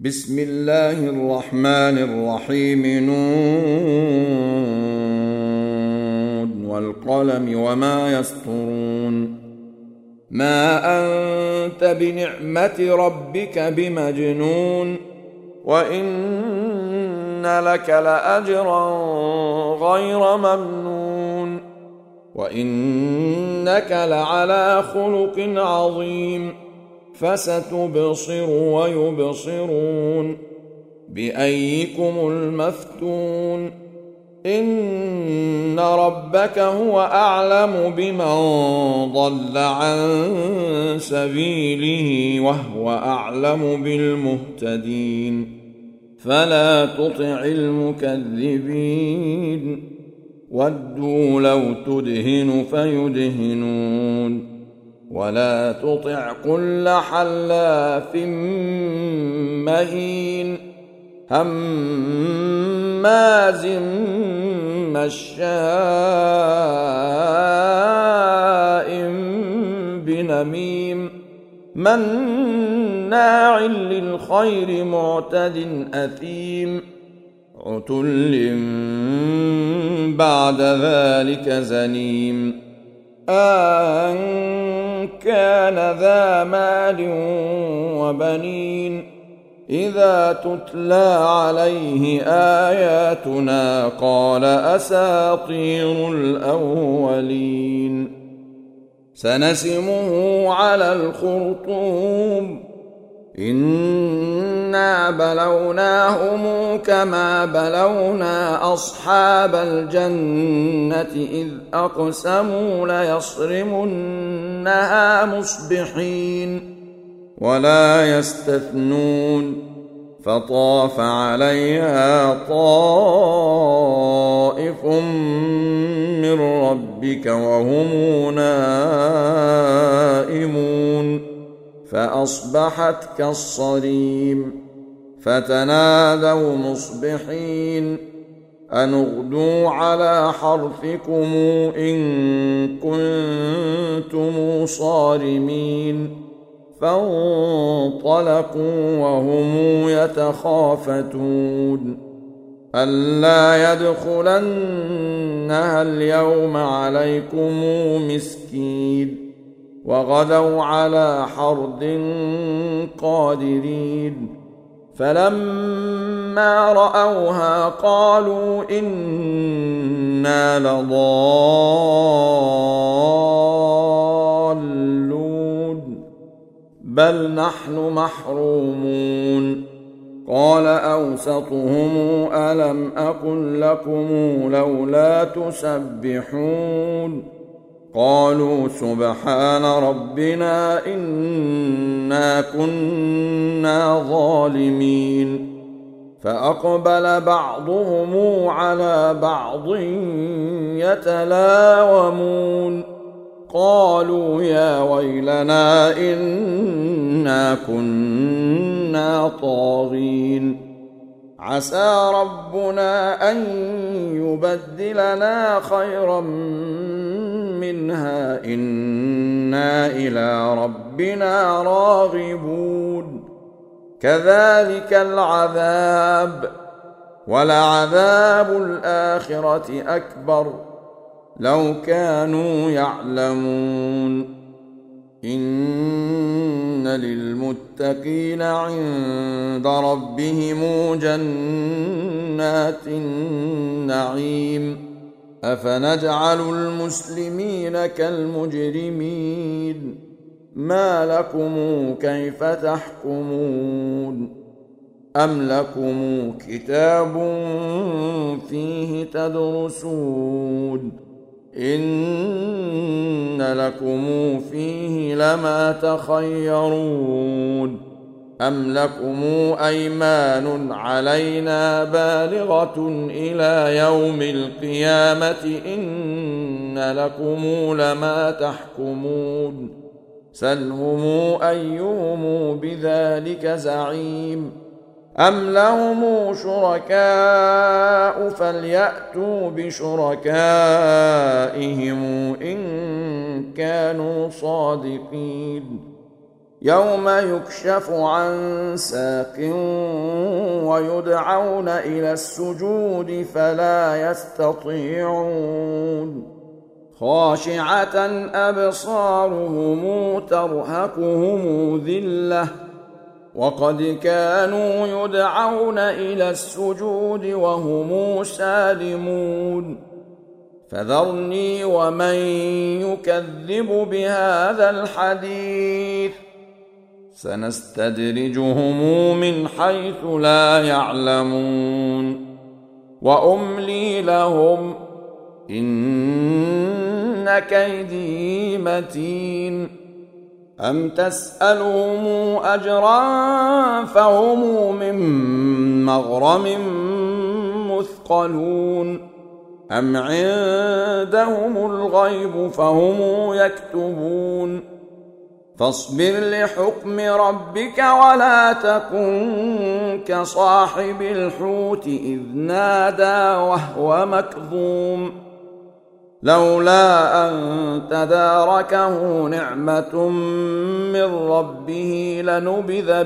بسم الله الرحمن الرحيم. نون والقلم وما يسطرون. ما أنت بنعمة ربك بمجنون، وإن لك لأجرا غير ممنون، وإنك لعلى خلق عظيم. فستبصر ويبصرون بأيكم المفتون. إن ربك هو أعلم بمن ضل عن سبيله وهو أعلم بالمهتدين. فلا تطع المكذبين، ودوا لو تدهن فيدهنون. ولا تطع كل حلاف مهين، هماز مشاء بنميم، مناع للخير معتد أثيم، عتل بعد ذلك زنيم. أن كان ذا مال وبنين، إذا تتلى عليه آياتنا قال أساطير الأولين. سنسمه على الخرطوم، إنا بلوناهم كما بلونا أصحاب الجنة إذ أقسموا ليصرمنها مصبحين ولا يستثنون. فطاف عليها طائف من ربك وهم نائمون، فأصبحت كالصريم. فتنادوا مصبحين أن اغدوا على حرثكم إن كنتم صارمين. فانطلقوا وهم يتخافتون ألا يدخلنها اليوم عليكم مسكين. وغدوا على حرد قادرين. فلما رأوها قالوا إنا لضالون بل نحن محرومون. قال أوسطهم ألم أقل لكم لولا تسبحون؟ قالوا سبحان ربنا إنا كنا ظالمين. فأقبل بعضهم على بعض يتلاومون قالوا يا ويلنا إنا كنا طاغين. عسى ربنا أن يبدلنا خيرا منها إنا إلى ربنا راغبون. كذلك العذاب، ولعذاب الآخرة أكبر لو كانوا يعلمون. إن للمتقين عند ربهم جنات النعيم. أفنجعل المسلمين كالمجرمين؟ ما لكم كيف تحكمون؟ أم لكم كتاب فيه تدرسون؟ إن لكم فيه لما تخيرون. أم لكم أيمان علينا بالغة إلى يوم القيامة إن لكم لما تحكمون. سلهم أيهم بذلك زعيم. أم لهم شركاء فليأتوا بشركائهم إن كانوا صادقين. يوم يكشف عن ساق ويدعون إلى السجود فلا يستطيعون خاشعة أبصارهم ترهقهم ذلة وقد كانوا يدعون إلى السجود وهم سالمون فذرني ومن يكذب بهذا الحديث سنستدرجهم من حيث لا يعلمون وأملي لهم إن كيدي متين أم تسألهم أجرا فهم من مغرم مثقلون أم عندهم الغيب فهم يكتبون فاصبر لحكم ربك ولا تكن كصاحب الحوت إذ نادى وهو مكظوم لولا أن تداركه نعمة من ربه لنبذ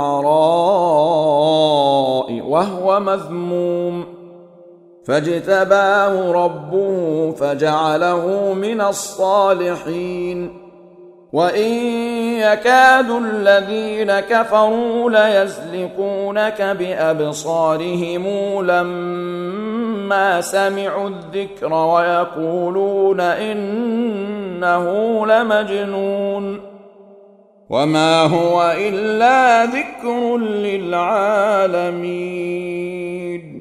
بالعراء وهو مذموم فاجتباه ربه فجعله من الصالحين وإن يكاد الذين كفروا ليزلقونك بأبصارهم لما سمعوا الذكر ويقولون إنه لمجنون وما هو إلا ذكر للعالمين